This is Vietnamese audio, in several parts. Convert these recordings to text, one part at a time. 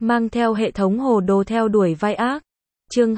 mang theo hệ thống hồ đồ theo đuổi vai ác. Chương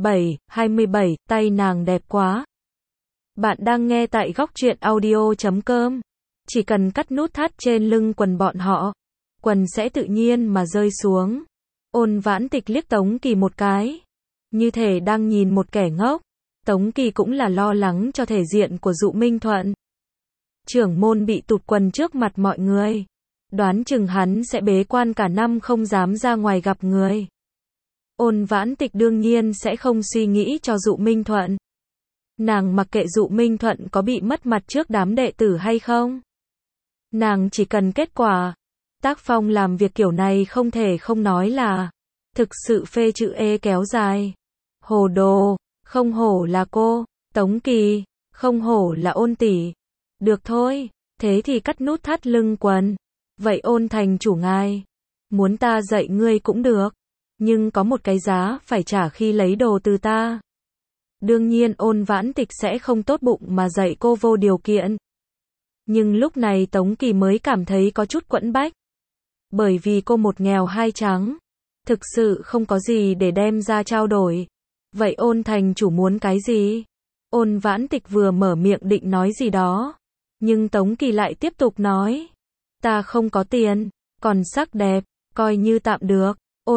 27, tay nàng đẹp quá. Bạn đang nghe tại góc truyện audio.com. Chỉ cần cắt nút thắt trên lưng quần bọn họ, quần sẽ tự nhiên mà rơi xuống. Ôn Vãn Tịch liếc Tống Kỳ một cái, như thể đang nhìn một kẻ ngốc. Tống Kỳ cũng là lo lắng cho thể diện của Dụ Minh Thuận. Trưởng môn bị tụt quần trước mặt mọi người, đoán chừng hắn sẽ bế quan cả năm không dám ra ngoài gặp người. Ôn Vãn Tịch đương nhiên sẽ không suy nghĩ cho Dụ Minh Thuận. Nàng mặc kệ Dụ Minh Thuận có bị mất mặt trước đám đệ tử hay không. Nàng chỉ cần kết quả. Tác phong làm việc kiểu này không thể không nói là thực sự phê chữ E kéo dài. Hồ đồ, không hổ là cô, Tống Kỳ, không hổ là Ôn tỷ. Được thôi, thế thì cắt nút thắt lưng quần. Vậy Ôn thành chủ ngài, muốn ta dạy ngươi cũng được, nhưng có một cái giá phải trả khi lấy đồ từ ta. Đương nhiên Ôn Vãn Tịch sẽ không tốt bụng mà dạy cô vô điều kiện. Nhưng lúc này Tống Kỳ mới cảm thấy có chút quẫn bách. Bởi vì cô một nghèo hai trắng, thực sự không có gì để đem ra trao đổi. Vậy Ôn thành chủ muốn cái gì? Ôn Vãn Tịch vừa mở miệng định nói gì đó, nhưng Tống Kỳ lại tiếp tục nói, ta không có tiền, còn sắc đẹp, coi như tạm được.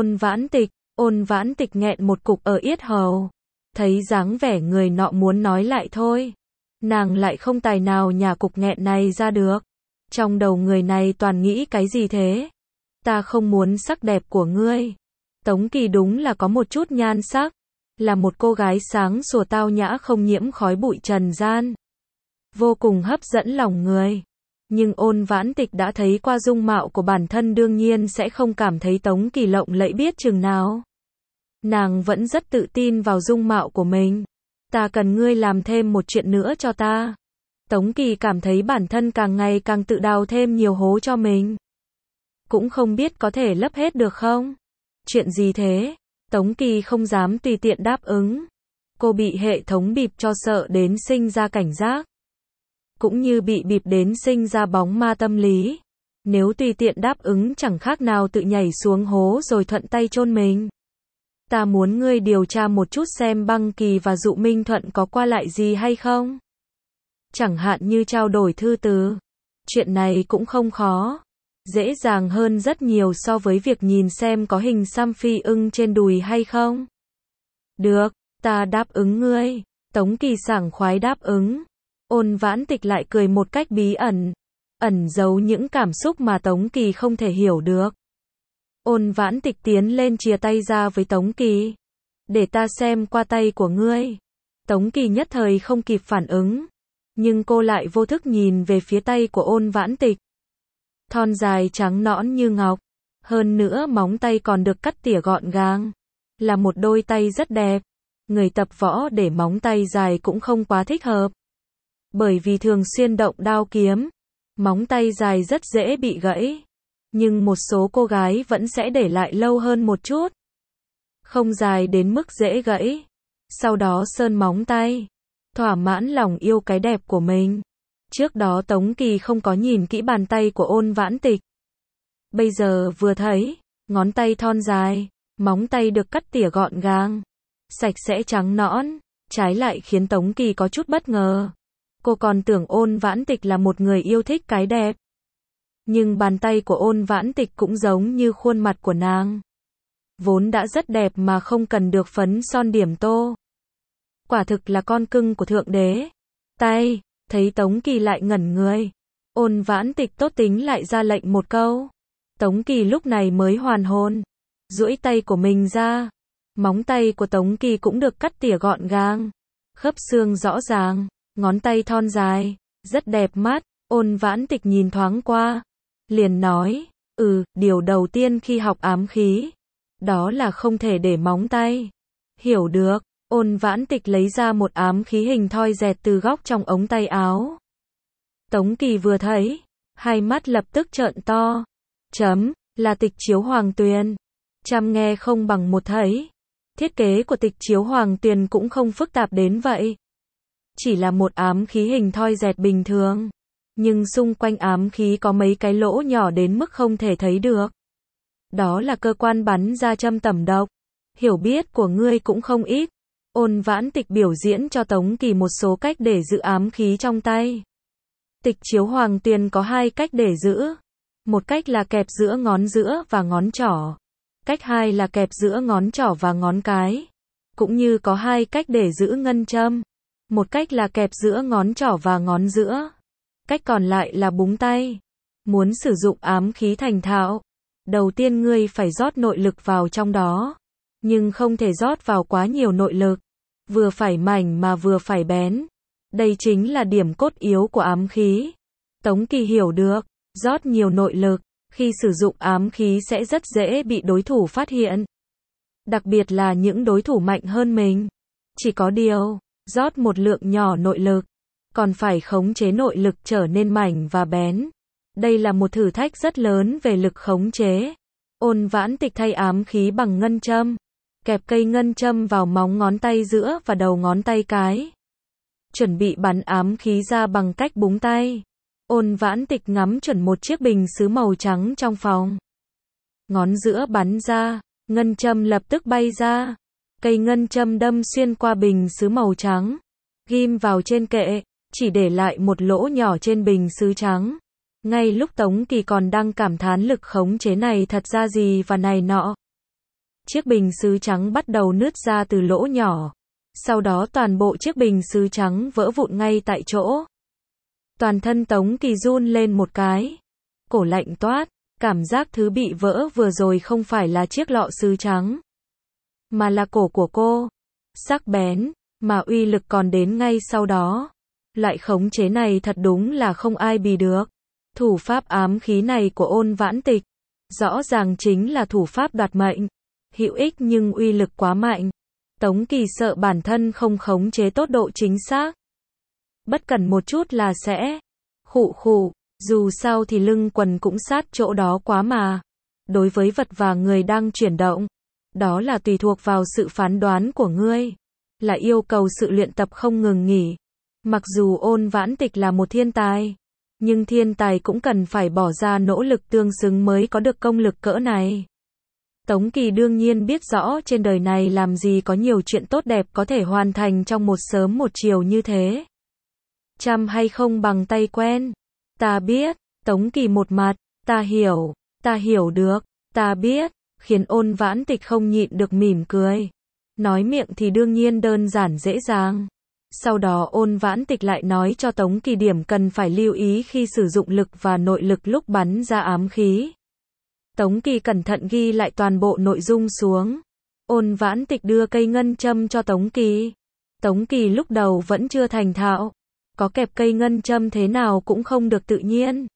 Ôn Vãn Tịch nghẹn một cục ở yết hầu, thấy dáng vẻ người nọ muốn nói lại thôi, nàng lại không tài nào nhả cục nghẹn này ra được. Trong đầu người này toàn nghĩ cái gì thế? Ta không muốn sắc đẹp của ngươi. Tống Kỳ đúng là có một chút nhan sắc, là một cô gái sáng sủa tao nhã không nhiễm khói bụi trần gian, vô cùng hấp dẫn lòng người. Nhưng Ôn Vãn Tịch đã thấy qua dung mạo của bản thân đương nhiên sẽ không cảm thấy Tống Kỳ lộng lẫy biết chừng nào. Nàng vẫn rất tự tin vào dung mạo của mình. Ta cần ngươi làm thêm một chuyện nữa cho ta. Tống Kỳ cảm thấy bản thân càng ngày càng tự đào thêm nhiều hố cho mình. Cũng không biết có thể lấp hết được không? Chuyện gì thế? Tống Kỳ không dám tùy tiện đáp ứng. Cô bị hệ thống bịp cho sợ đến sinh ra cảnh giác. Cũng như bị bịp đến sinh ra bóng ma tâm lý. Nếu tùy tiện đáp ứng chẳng khác nào tự nhảy xuống hố rồi thuận tay chôn mình. Ta muốn ngươi điều tra một chút xem Băng Kỳ và Dụ Minh Thuận có qua lại gì hay không. Chẳng hạn như trao đổi thư từ. Chuyện này cũng không khó. Dễ dàng hơn rất nhiều so với việc nhìn xem có hình xăm phi ưng trên đùi hay không. Được, ta đáp ứng ngươi. Tống Kỳ sảng khoái đáp ứng. Ôn Vãn Tịch lại cười một cách bí ẩn, ẩn giấu những cảm xúc mà Tống Kỳ không thể hiểu được. Ôn Vãn Tịch tiến lên chìa tay ra với Tống Kỳ. Để ta xem qua tay của ngươi. Tống Kỳ nhất thời không kịp phản ứng, nhưng cô lại vô thức nhìn về phía tay của Ôn Vãn Tịch. Thon dài trắng nõn như ngọc, hơn nữa móng tay còn được cắt tỉa gọn gàng, là một đôi tay rất đẹp. Người tập võ để móng tay dài cũng không quá thích hợp, bởi vì thường xuyên động đao kiếm, móng tay dài rất dễ bị gãy. Nhưng một số cô gái vẫn sẽ để lại lâu hơn một chút, không dài đến mức dễ gãy, sau đó sơn móng tay, thỏa mãn lòng yêu cái đẹp của mình. Trước đó Tống Kỳ không có nhìn kỹ bàn tay của Ôn Vãn Tịch. Bây giờ vừa thấy, ngón tay thon dài, móng tay được cắt tỉa gọn gàng, sạch sẽ trắng nõn, trái lại khiến Tống Kỳ có chút bất ngờ. Cô còn tưởng Ôn Vãn Tịch là một người yêu thích cái đẹp. Nhưng bàn tay của Ôn Vãn Tịch cũng giống như khuôn mặt của nàng, vốn đã rất đẹp mà không cần được phấn son điểm tô. Quả thực là con cưng của Thượng Đế. Tay, thấy Tống Kỳ lại ngẩn người. Ôn Vãn Tịch tốt tính lại ra lệnh một câu. Tống Kỳ lúc này mới hoàn hồn, duỗi tay của mình ra. Móng tay của Tống Kỳ cũng được cắt tỉa gọn gàng, khớp xương rõ ràng, ngón tay thon dài, rất đẹp mắt. Ôn Vãn Tịch nhìn thoáng qua, liền nói, điều đầu tiên khi học ám khí, đó là không thể để móng tay. Hiểu được. Ôn Vãn Tịch lấy ra một ám khí hình thoi dẹt từ góc trong ống tay áo. Tống Kỳ vừa thấy, hai mắt lập tức trợn to. Là tịch chiếu hoàng tuyền. Trăm nghe không bằng một thấy. Thiết kế của tịch chiếu hoàng tuyền cũng không phức tạp đến vậy. Chỉ là một ám khí hình thoi dẹt bình thường. Nhưng xung quanh ám khí có mấy cái lỗ nhỏ đến mức không thể thấy được. Đó là cơ quan bắn ra châm tẩm độc. Hiểu biết của ngươi cũng không ít. Ôn Vãn Tịch biểu diễn cho Tống Kỳ một số cách để giữ ám khí trong tay. Tịch chiếu hoàng tuyền có 2 cách để giữ. Một cách là kẹp giữa ngón giữa và ngón trỏ. Cách 2 là kẹp giữa ngón trỏ và ngón cái. Cũng như có 2 cách để giữ ngân châm. Một cách là kẹp giữa ngón trỏ và ngón giữa. Cách còn lại là búng tay. Muốn sử dụng ám khí thành thạo, đầu tiên ngươi phải rót nội lực vào trong đó. Nhưng không thể rót vào quá nhiều nội lực. Vừa phải mảnh mà vừa phải bén. Đây chính là điểm cốt yếu của ám khí. Tống Kỳ hiểu được, rót nhiều nội lực, khi sử dụng ám khí sẽ rất dễ bị đối thủ phát hiện. Đặc biệt là những đối thủ mạnh hơn mình. Chỉ có điều, rót một lượng nhỏ nội lực, còn phải khống chế nội lực trở nên mảnh và bén. Đây là một thử thách rất lớn về lực khống chế. Ôn Vãn Tịch thay ám khí bằng ngân châm. Kẹp cây ngân châm vào móng ngón tay giữa và đầu ngón tay cái. Chuẩn bị bắn ám khí ra bằng cách búng tay. Ôn Vãn Tịch ngắm chuẩn một chiếc bình sứ màu trắng trong phòng. Ngón giữa bắn ra, ngân châm lập tức bay ra. Cây ngân châm đâm xuyên qua bình sứ màu trắng, ghim vào trên kệ, chỉ để lại một lỗ nhỏ trên bình sứ trắng. Ngay lúc Tống Kỳ còn đang cảm thán lực khống chế này thật ra gì và này nọ, chiếc bình sứ trắng bắt đầu nứt ra từ lỗ nhỏ. Sau đó toàn bộ chiếc bình sứ trắng vỡ vụn ngay tại chỗ. Toàn thân Tống Kỳ run lên một cái. Cổ lạnh toát, cảm giác thứ bị vỡ vừa rồi không phải là chiếc lọ sứ trắng, mà là cổ của cô. Sắc bén, mà uy lực còn đến ngay sau đó. Loại khống chế này thật đúng là không ai bì được. Thủ pháp ám khí này của Ôn Vãn Tịch, rõ ràng chính là thủ pháp đoạt mệnh. Hữu ích nhưng uy lực quá mạnh. Tống Kỳ sợ bản thân không khống chế tốt độ chính xác. Bất cẩn một chút là sẽ khụ khụ, dù sao thì lưng quần cũng sát chỗ đó quá mà. Đối với vật và người đang chuyển động, đó là tùy thuộc vào sự phán đoán của ngươi, là yêu cầu sự luyện tập không ngừng nghỉ. Mặc dù Ôn Vãn Tịch là một thiên tài, nhưng thiên tài cũng cần phải bỏ ra nỗ lực tương xứng mới có được công lực cỡ này. Tống Kỳ đương nhiên biết rõ trên đời này làm gì có nhiều chuyện tốt đẹp có thể hoàn thành trong một sớm một chiều như thế. Chăm hay không bằng tay quen. Ta biết. Tống Kỳ một mặt, ta hiểu được, ta biết, khiến Ôn Vãn Tịch không nhịn được mỉm cười. Nói miệng thì đương nhiên đơn giản dễ dàng. Sau đó Ôn Vãn Tịch lại nói cho Tống Kỳ điểm cần phải lưu ý khi sử dụng lực và nội lực lúc bắn ra ám khí. Tống Kỳ cẩn thận ghi lại toàn bộ nội dung xuống. Ôn Vãn Tịch đưa cây ngân châm cho Tống Kỳ. Tống Kỳ lúc đầu vẫn chưa thành thạo. Có kẹp cây ngân châm thế nào cũng không được tự nhiên.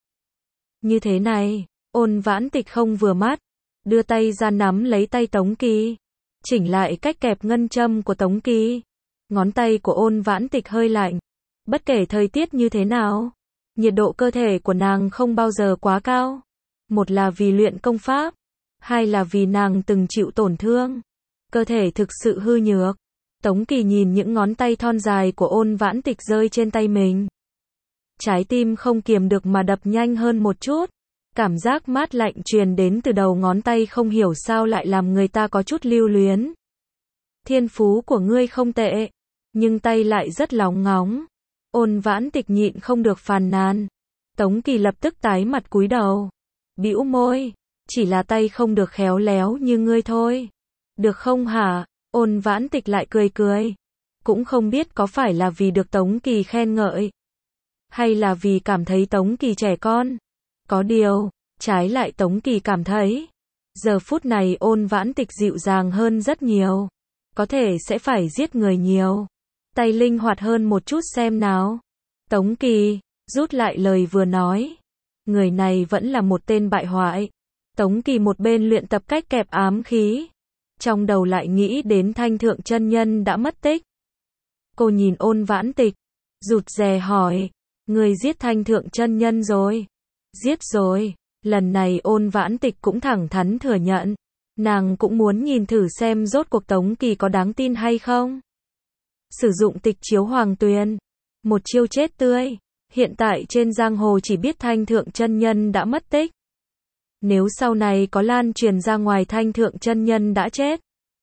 Như thế này, Ôn Vãn Tịch không vừa mắt. Đưa tay ra nắm lấy tay Tống Kỳ. Chỉnh lại cách kẹp ngân châm của Tống Kỳ. Ngón tay của Ôn Vãn Tịch hơi lạnh. Bất kể thời tiết như thế nào, nhiệt độ cơ thể của nàng không bao giờ quá cao. Một là vì luyện công pháp, hai là vì nàng từng chịu tổn thương. Cơ thể thực sự hư nhược. Tống Kỳ nhìn những ngón tay thon dài của Ôn Vãn Tịch rơi trên tay mình. Trái tim không kiềm được mà đập nhanh hơn một chút. Cảm giác mát lạnh truyền đến từ đầu ngón tay không hiểu sao lại làm người ta có chút lưu luyến. Thiên phú của ngươi không tệ, nhưng tay lại rất lóng ngóng. Ôn Vãn Tịch nhịn không được phàn nàn. Tống Kỳ lập tức tái mặt cúi đầu, bĩu môi, chỉ là tay không được khéo léo như ngươi thôi. Được không hả? Ôn Vãn Tịch lại cười cười. Cũng không biết có phải là vì được Tống Kỳ khen ngợi, hay là vì cảm thấy Tống Kỳ trẻ con. Có điều, trái lại Tống Kỳ cảm thấy, giờ phút này Ôn Vãn Tịch dịu dàng hơn rất nhiều. Có thể sẽ phải giết người nhiều. Tay linh hoạt hơn một chút xem nào. Tống Kỳ, rút lại lời vừa nói. Người này vẫn là một tên bại hoại. Tống Kỳ một bên luyện tập cách kẹp ám khí, trong đầu lại nghĩ đến Thanh Thượng chân nhân đã mất tích. Cô nhìn Ôn Vãn Tịch, rụt rè hỏi, người giết Thanh Thượng chân nhân rồi? Giết rồi. Lần này Ôn Vãn Tịch cũng thẳng thắn thừa nhận. Nàng cũng muốn nhìn thử xem rốt cuộc Tống Kỳ có đáng tin hay không. Sử dụng tịch chiếu hoàng tuyền, một chiêu chết tươi. Hiện tại trên giang hồ chỉ biết Thanh Thượng chân nhân đã mất tích. Nếu sau này có lan truyền ra ngoài Thanh Thượng chân nhân đã chết,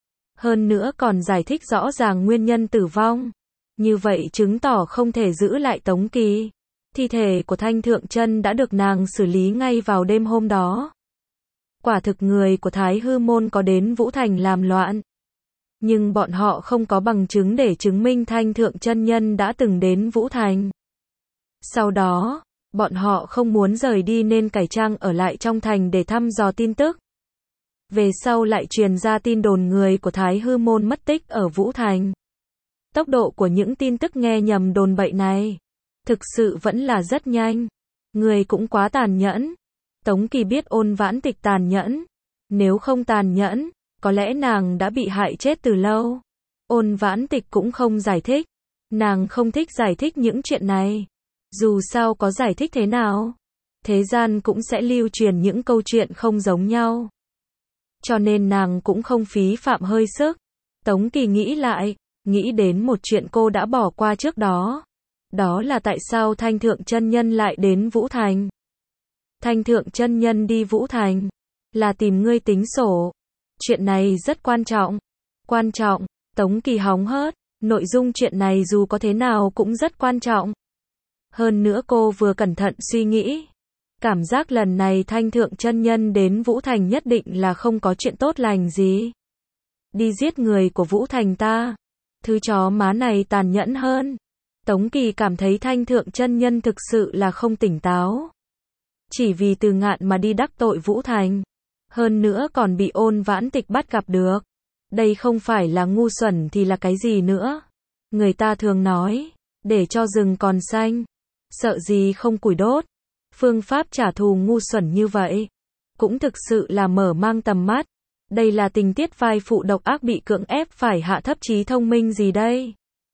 hơn nữa còn giải thích rõ ràng nguyên nhân tử vong, như vậy chứng tỏ không thể giữ lại Tống Kỳ. Thi thể của Thanh Thượng chân đã được nàng xử lý ngay vào đêm hôm đó. Quả thực người của Thái Hư môn có đến Vũ Thành làm loạn. Nhưng bọn họ không có bằng chứng để chứng minh Thanh Thượng chân nhân đã từng đến Vũ Thành. Sau đó, bọn họ không muốn rời đi nên cải trang ở lại trong thành để thăm dò tin tức. Về sau lại truyền ra tin đồn người của Thái Hư môn mất tích ở Vũ Thành. Tốc độ của những tin tức nghe nhầm đồn bậy này thực sự vẫn là rất nhanh. Người cũng quá tàn nhẫn. Tống Kỳ biết Ôn Vãn Tịch tàn nhẫn. Nếu không tàn nhẫn, có lẽ nàng đã bị hại chết từ lâu. Ôn Vãn Tịch cũng không giải thích. Nàng không thích giải thích những chuyện này. Dù sao có giải thích thế nào, thế gian cũng sẽ lưu truyền những câu chuyện không giống nhau. Cho nên nàng cũng không phí phạm hơi sức. Tống Kỳ nghĩ lại, nghĩ đến một chuyện cô đã bỏ qua trước đó. Đó là tại sao Thanh Thượng chân nhân lại đến Vũ Thành. Thanh Thượng chân nhân đi Vũ Thành là tìm ngươi tính sổ. Chuyện này rất quan trọng. Quan trọng, Tống Kỳ hóng hớt, nội dung chuyện này dù có thế nào cũng rất quan trọng. Hơn nữa cô vừa cẩn thận suy nghĩ, cảm giác lần này Thanh Thượng chân nhân đến Vũ Thành nhất định là không có chuyện tốt lành gì. Đi giết người của Vũ Thành ta. Thứ chó má này tàn nhẫn hơn. Tống Kỳ cảm thấy Thanh Thượng chân nhân thực sự là không tỉnh táo. Chỉ vì Từ Ngạn mà đi đắc tội Vũ Thành. Hơn nữa còn bị Ôn Vãn Tịch bắt gặp được. Đây không phải là ngu xuẩn thì là cái gì nữa. Người ta thường nói, để cho rừng còn xanh, sợ gì không củi đốt. Phương pháp trả thù ngu xuẩn như vậy, cũng thực sự là mở mang tầm mắt. Đây là tình tiết vai phụ độc ác bị cưỡng ép phải hạ thấp trí thông minh gì đây?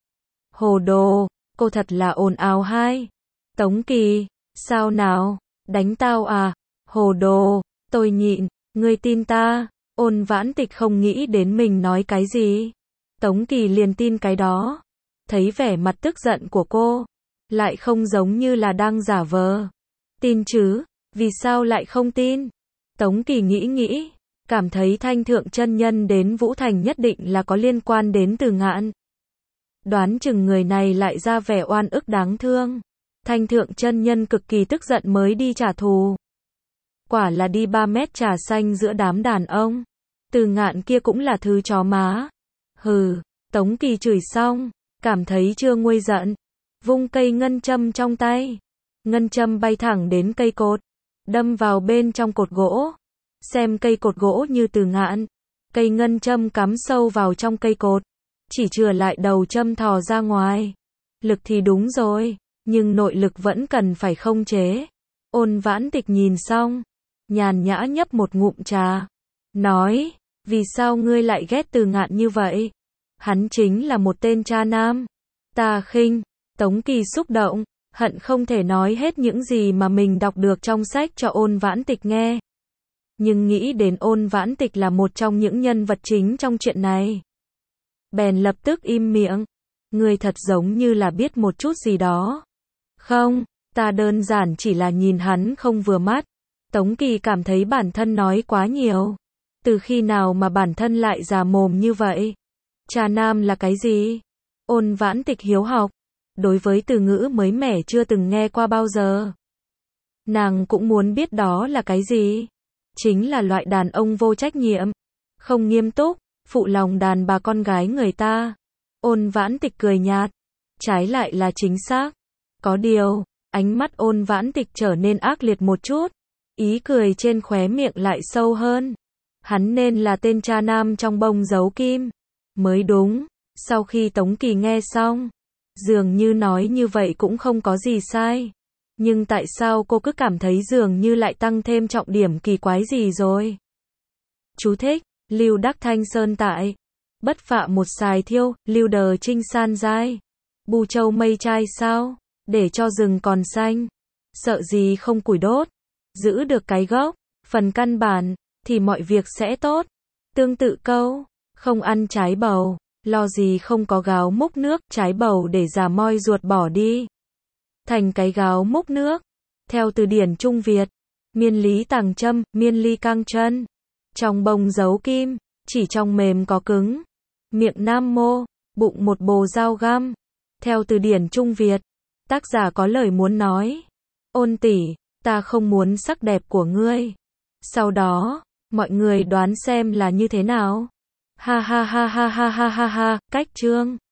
Hồ đồ, cô thật là ồn ào hai. Tống Kỳ, sao nào, đánh tao à? Hồ đồ, tôi nhịn, ngươi tin ta. Ôn Vãn Tịch không nghĩ đến mình nói cái gì. Tống Kỳ liền tin cái đó. Thấy vẻ mặt tức giận của cô, lại không giống như là đang giả vờ. Tin chứ, vì sao lại không tin? Tống Kỳ nghĩ, cảm thấy Thanh Thượng chân nhân đến Vũ Thành nhất định là có liên quan đến Từ Ngạn. Đoán chừng người này lại ra vẻ oan ức đáng thương. Thanh Thượng chân nhân cực kỳ tức giận mới đi trả thù. Quả là đi 3 mét trà xanh giữa đám đàn ông. Từ Ngạn kia cũng là thứ chó má. Hừ, Tống Kỳ chửi xong, cảm thấy chưa nguôi giận. Vung cây ngân châm trong tay. Ngân châm bay thẳng đến cây cột, đâm vào bên trong cột gỗ. Xem cây cột gỗ như Từ Ngạn. Cây ngân châm cắm sâu vào trong cây cột, chỉ chừa lại đầu châm thò ra ngoài. Lực thì đúng rồi, nhưng nội lực vẫn cần phải khống chế. Ôn Vãn Tịch nhìn xong, nhàn nhã nhấp một ngụm trà, nói, vì sao ngươi lại ghét Từ Ngạn như vậy? Hắn chính là một tên cha nam. Ta khinh. Tống Kỳ xúc động, hận không thể nói hết những gì mà mình đọc được trong sách cho Ôn Vãn Tịch nghe. Nhưng nghĩ đến Ôn Vãn Tịch là một trong những nhân vật chính trong chuyện này, bèn lập tức im miệng. Ngươi thật giống như là biết một chút gì đó. Không, ta đơn giản chỉ là nhìn hắn không vừa mắt. Tống Kỳ cảm thấy bản thân nói quá nhiều. Từ khi nào mà bản thân lại già mồm như vậy? Cha nam là cái gì? Ôn Vãn Tịch hiếu học. Đối với từ ngữ mới mẻ chưa từng nghe qua bao giờ. Nàng cũng muốn biết đó là cái gì? Chính là loại đàn ông vô trách nhiệm, không nghiêm túc, phụ lòng đàn bà con gái người ta. Ôn Vãn Tịch cười nhạt. Trái lại là chính xác. Có điều, ánh mắt Ôn Vãn Tịch trở nên ác liệt một chút. Ý cười trên khóe miệng lại sâu hơn. Hắn nên là tên cha nam trong bông giấu kim mới đúng. Sau khi Tống Kỳ nghe xong, dường như nói như vậy cũng không có gì sai. Nhưng tại sao cô cứ cảm thấy dường như lại tăng thêm trọng điểm kỳ quái gì rồi? Chú thích, Lưu Đắc Thanh Sơn tại. Bất phạm một xài thiêu, lưu đờ trinh san giai. Bù châu mây trai sao? Để cho rừng còn xanh. Sợ gì không củi đốt. Giữ được cái gốc, phần căn bản, thì mọi việc sẽ tốt. Tương tự câu, không ăn trái bầu, lo gì không có gáo múc nước, trái bầu để già moi ruột bỏ đi. Thành cái gáo múc nước. Theo từ điển Trung Việt, Miên lý tàng châm, miên ly căng chân. Trong bông giấu kim, chỉ trong mềm có cứng. Miệng nam mô, bụng một bồ dao găm. Theo từ điển Trung Việt, tác giả có lời muốn nói. Ôn tỷ, ta không muốn sắc đẹp của ngươi. Sau đó, mọi người đoán xem là như thế nào. Ha ha ha ha ha ha ha ha, cách chương.